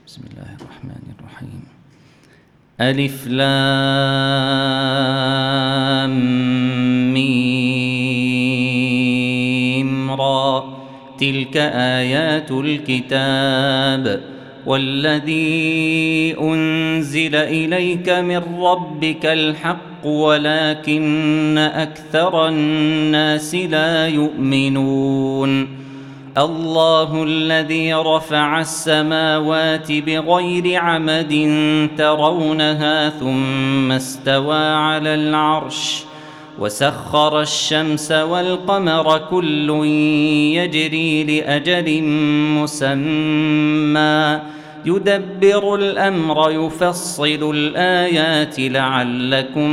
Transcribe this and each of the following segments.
بسم الله الرحمن الرحيم. ألف لام ميم را، تلك آيات الكتاب والذي أنزل إليك من ربك الحق ولكن أكثر الناس لا يؤمنون. الله الذي رفع السماوات بغير عمد ترونها ثم استوى على العرش وسخر الشمس والقمر كل يجري لأجل مسمى يدبر الأمر يفصل الآيات لعلكم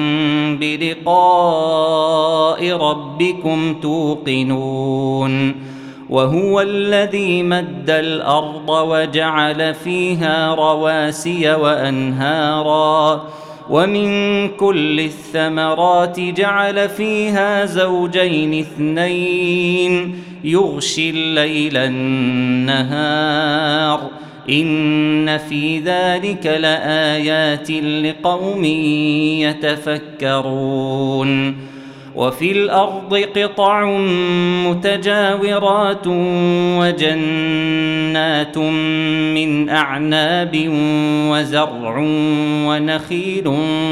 بلقاء ربكم توقنون. وهو الذي مد الأرض وجعل فيها رواسي وأنهارا ومن كل الثمرات جعل فيها زوجين اثنين يغشي الليل النهار إن في ذلك لآيات لقوم يتفكرون. وفي الأرض قطع متجاورات وجنات من أعناب وزرع ونخيل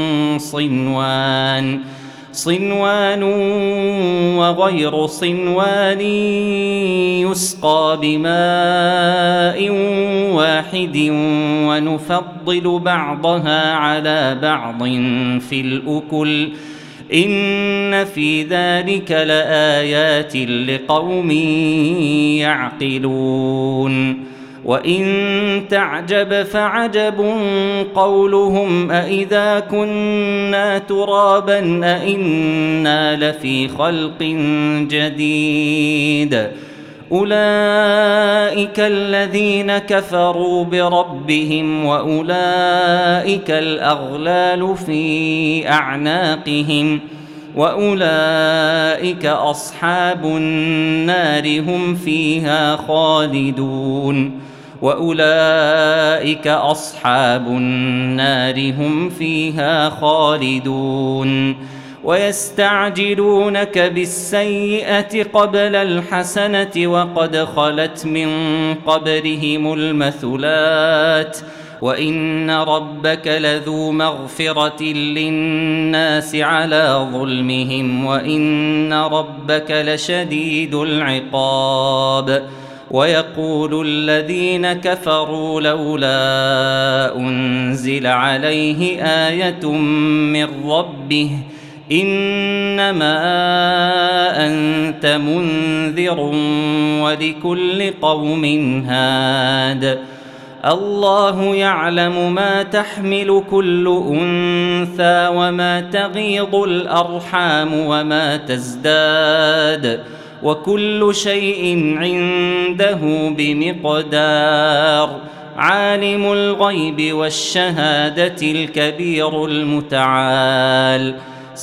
صنوان وغير صنوان يسقى بماء واحد ونفضل بعضها على بعض في الأكل إن في ذلك لآيات لقوم يعقلون. وإن تعجب فعجب قولهم أإذا كنا ترابا أإنا لفي خلق جديد أولئك الذين كفروا بربهم وأولئك الأغلال في أعناقهم وأولئك أصحاب النار هم فيها خالدون. وأولئك أصحاب النار هم فيها خالدون. ويستعجلونك بالسيئة قبل الحسنة وقد خلت من قبلهم المثلات وإن ربك لذو مغفرة للناس على ظلمهم وإن ربك لشديد العقاب. ويقول الذين كفروا لولا أنزل عليه آية من ربه إنما أنت منذر ولكل قوم هاد. الله يعلم ما تحمل كل أنثى وما تغيض الأرحام وما تزداد وكل شيء عنده بمقدار. عالم الغيب والشهادة الكبير المتعال.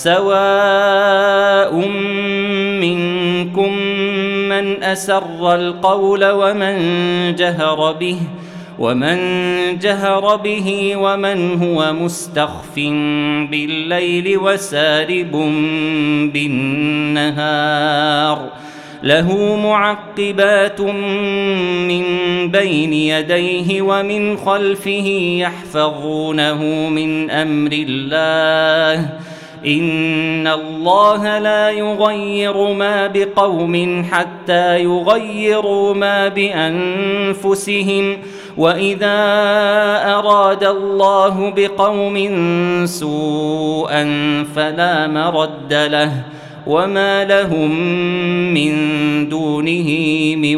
سواء منكم من أسر القول ومن جهر به ومن هو مستخف بالليل وسارب بالنهار. له معقبات من بين يديه ومن خلفه يحفظونه من أمر الله إن الله لا يغير ما بقوم حتى يغيروا ما بأنفسهم وإذا أراد الله بقوم سوءا فلا مرد له وما لهم من دونه من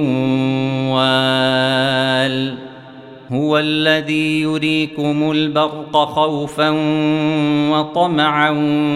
وال. هو الذي يريكم البرق خوفا وطمعا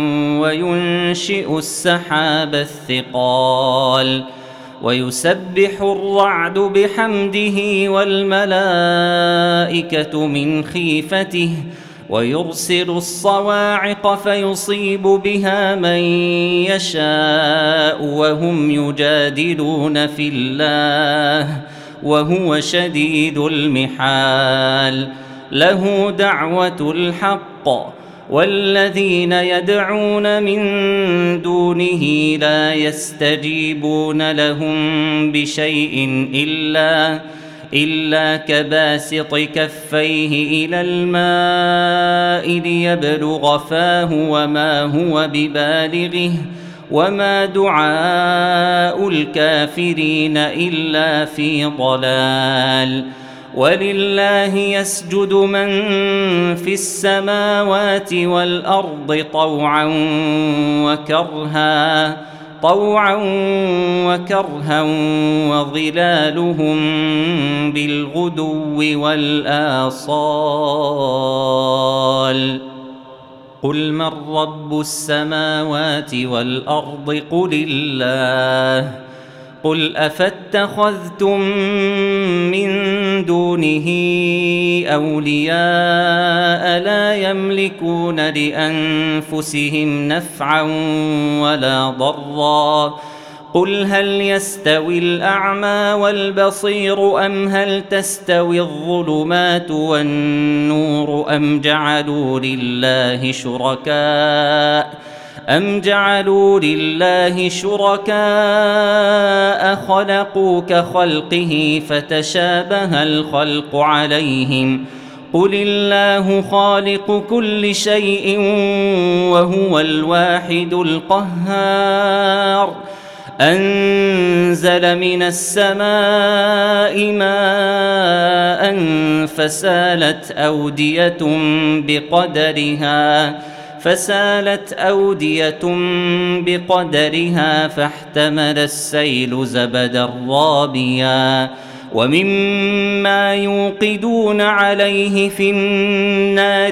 وينشئ السحاب الثقال ويسبح الرعد بحمده والملائكة من خيفته ويرسل الصواعق فيصيب بها من يشاء وهم يجادلون في الله وهو شديد المحال له دعوة الحق والذين يدعون من دونه لا يستجيبون لهم بشيء إلا كباسط كفيه إلى الماء ليبلغ فاه وما هو ببالغه وما دعاء الكافرين إلا في ضلال ولله يسجد من في السماوات والأرض طوعا وكرها وظلالهم بالغدو والآصال قل من رب السماوات والأرض قل الله قل أفاتخذتم من دونه أولياء لا يملكون لأنفسهم نفعا ولا ضرا قل هل يستوي الأعمى والبصير أم هل تستوي الظلمات والنور أم جعلوا لله شركاء خلقوا كخلقه فتشابه الخلق عليهم قل الله خالق كل شيء وهو الواحد القهار أنزل من السماء ماء فسالت أودية بقدرها فاحتمل السيل زبدا رابيا ومما يوقدون عليه في النار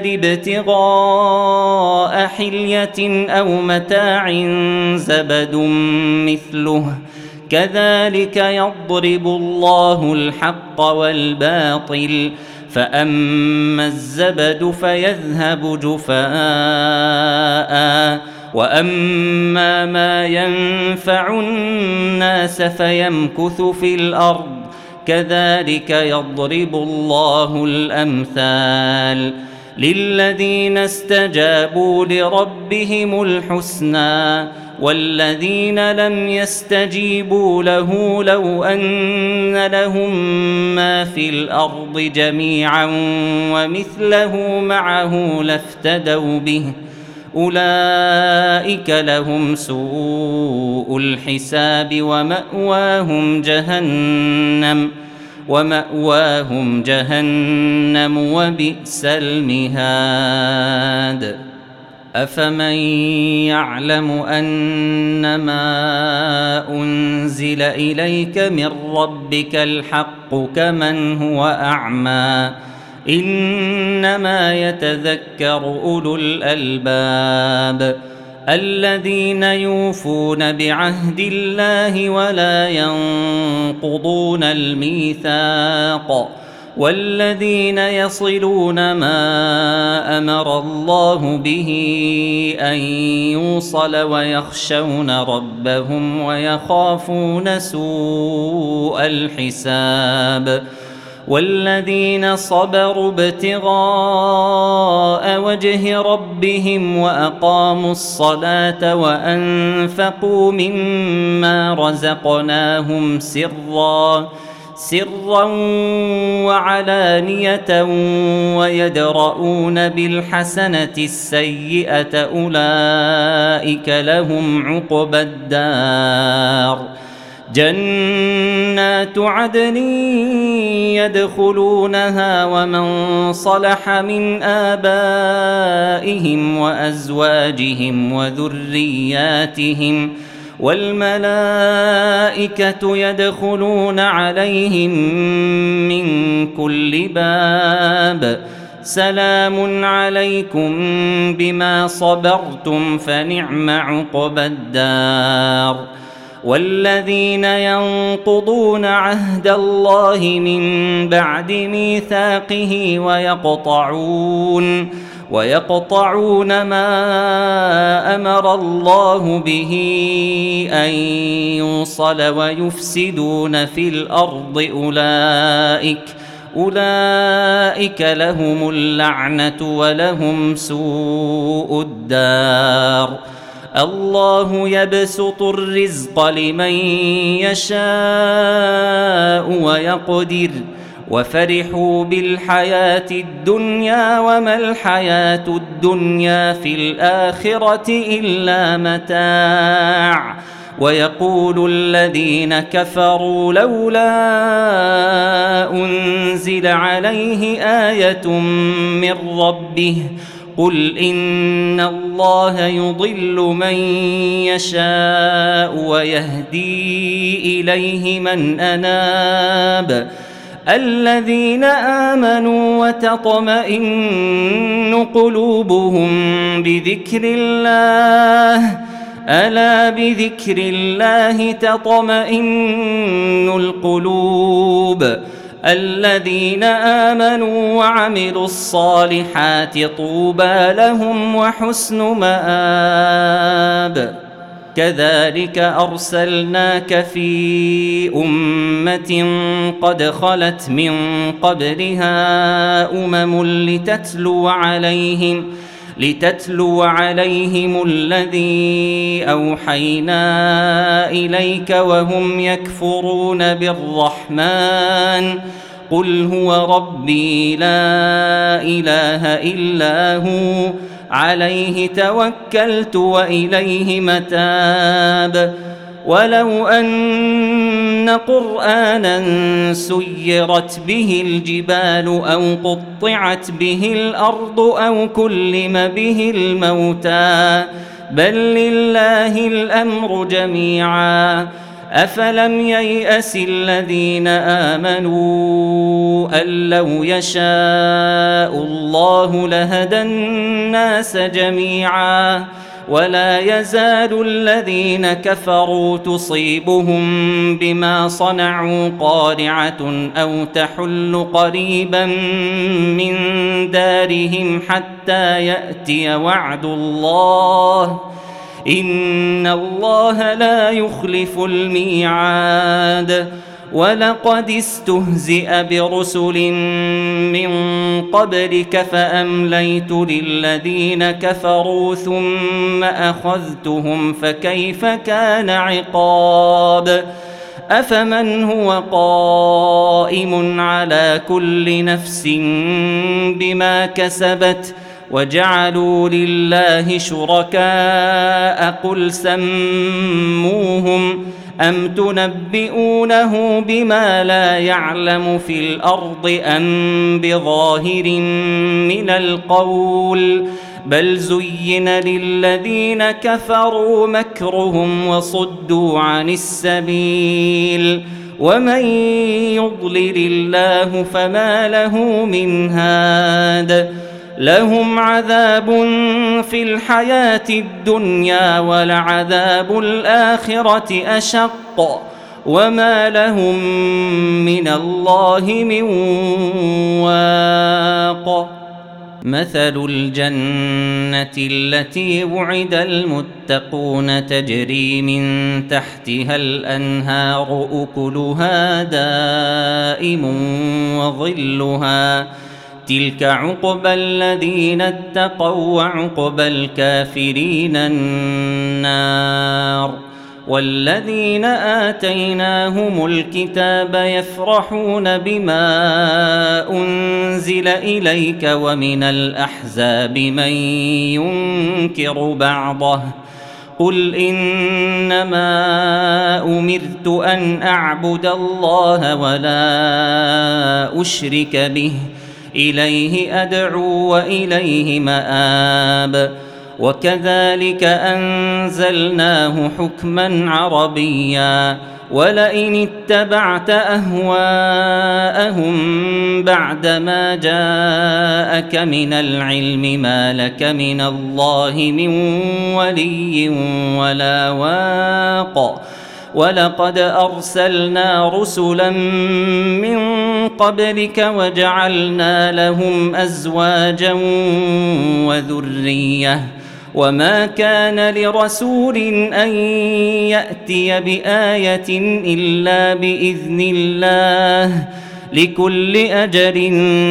ابتغاء حلية أو متاع زبد مثله كذلك يضرب الله الحق والباطل فأما الزبد فيذهب جفاء وأما ما ينفع الناس فيمكث في الأرض كذلك يضرب الله الأمثال للذين استجابوا لربهم الحسنى والذين لم يستجيبوا له لو أن لهم ما في الأرض جميعا ومثله معه لافتدوا به أولئك لهم سوء الحساب ومأواهم جهنم وبئس المهاد أفمن يعلم أنما أنزل إليك من ربك الحق كمن هو أعمى إنما يتذكر أولو الألباب الذين يوفون بعهد الله ولا ينقضون الميثاق والذين يصلون ما أمر الله به أن يوصل ويخشون ربهم ويخافون سوء الحساب والذين صبروا ابتغاء وجه ربهم وأقاموا الصلاة وأنفقوا مما رزقناهم سرا وعلانية ويدرؤون بالحسنة السيئة أولئك لهم عقبى الدار جنات عدن يدخلونها ومن صلح من آبائهم وأزواجهم وذرياتهم والملائكة يدخلون عليهم من كل باب سلام عليكم بما صبرتم فنعم عقبى الدار والذين ينقضون عهد الله من بعد ميثاقه ويقطعون ما أمر الله به أن يوصل ويفسدون في الأرض أولئك لهم اللعنة ولهم سوء الدار. الله يبسط الرزق لمن يشاء ويقدر وفرحوا بالحياة الدنيا وما الحياة الدنيا في الآخرة إلا متاع. ويقول الذين كفروا لولا أنزل عليه آية من ربه قل إن الله يضل من يشاء ويهدي إليه من أناب. الذين آمنوا وتطمئن قلوبهم بذكر الله ألا بذكر الله تطمئن القلوب. الذين آمنوا وعملوا الصالحات طوبى لهم وحسن مآب. كذلك أرسلناك في أمة قد خلت من قبلها لتتلو عليهم الذي أوحينا إليك وهم يكفرون بالرحمن قل هو ربي لا إله إلا هو عليه توكلت وإليه متاب. ولو أن قرآنا سيرت به الجبال أو قطعت به الأرض أو كلم به الموتى بل لله الأمر جميعا أفلم ييأس الذين آمنوا أن لو يشاء الله لهدى الناس جميعا ولا يزال الذين كفروا تصيبهم بما صنعوا قارعة أو تحل قريبا من دارهم حتى يأتي وعد الله إن الله لا يخلف الميعاد. ولقد استهزئ برسل من قبلك فأمليت للذين كفروا ثم أخذتهم فكيف كان عقاب. أفمن هو قائم على كل نفس بما كسبت وجعلوا لله شركاء قل سموهم أم تنبئونه بما لا يعلم في الأرض أم بظاهر من القول بل زين للذين كفروا مكرهم وصدوا عن السبيل ومن يضلل الله فما له من هاد. لهم عذاب في الحياة الدنيا ولعذاب الآخرة أشق وما لهم من الله من واق. مثل الجنة التي وعد المتقون تجري من تحتها الأنهار أكلها دائم وظلها تلك عقبى الذين اتقوا وعقبى الكافرين النار. والذين آتيناهم الكتاب يفرحون بما أنزل إليك ومن الأحزاب من ينكر بعضه قل إنما أمرت أن أعبد الله ولا أشرك به إليه أدعو وإليه مآب. وكذلك أنزلناه حكما عربيا ولئن اتبعت أهواءهم بعدما جاءك من العلم ما لك من الله من ولي ولا واق. ولقد أرسلنا رسلا من قبلك وجعلنا لهم أزواجا وذرية وما كان لرسول أن يأتي بآية إلا بإذن الله لكل أجل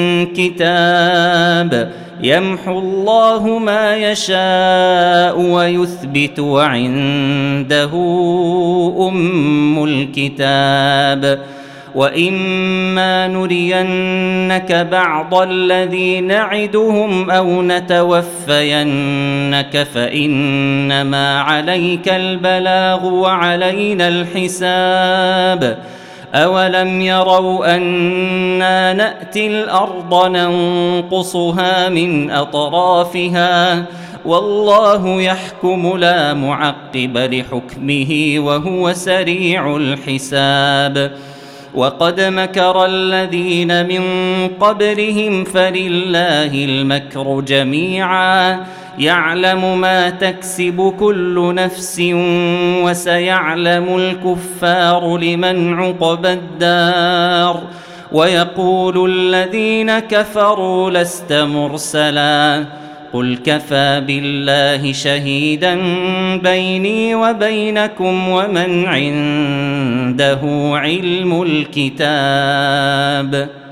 كتاب يمحو الله ما يشاء ويثبت وعنده أم الكتاب وإما نرينك بعض الذي نعدهم أو نتوفينك فإنما عليك البلاغ وعلينا الحساب أولم يروا أنا نأتي الأرض ننقصها من أطرافها والله يحكم لا معقب لحكمه وهو سريع الحساب وقد مكر الذين من قبلهم فلله المكر جميعا يعلم ما تكسب كل نفس وسيعلم الكفار لمن عقبى الدار ويقول الذين كفروا لست مرسلا قل كفى بالله شهيدا بيني وبينكم ومن عنده علم الكتاب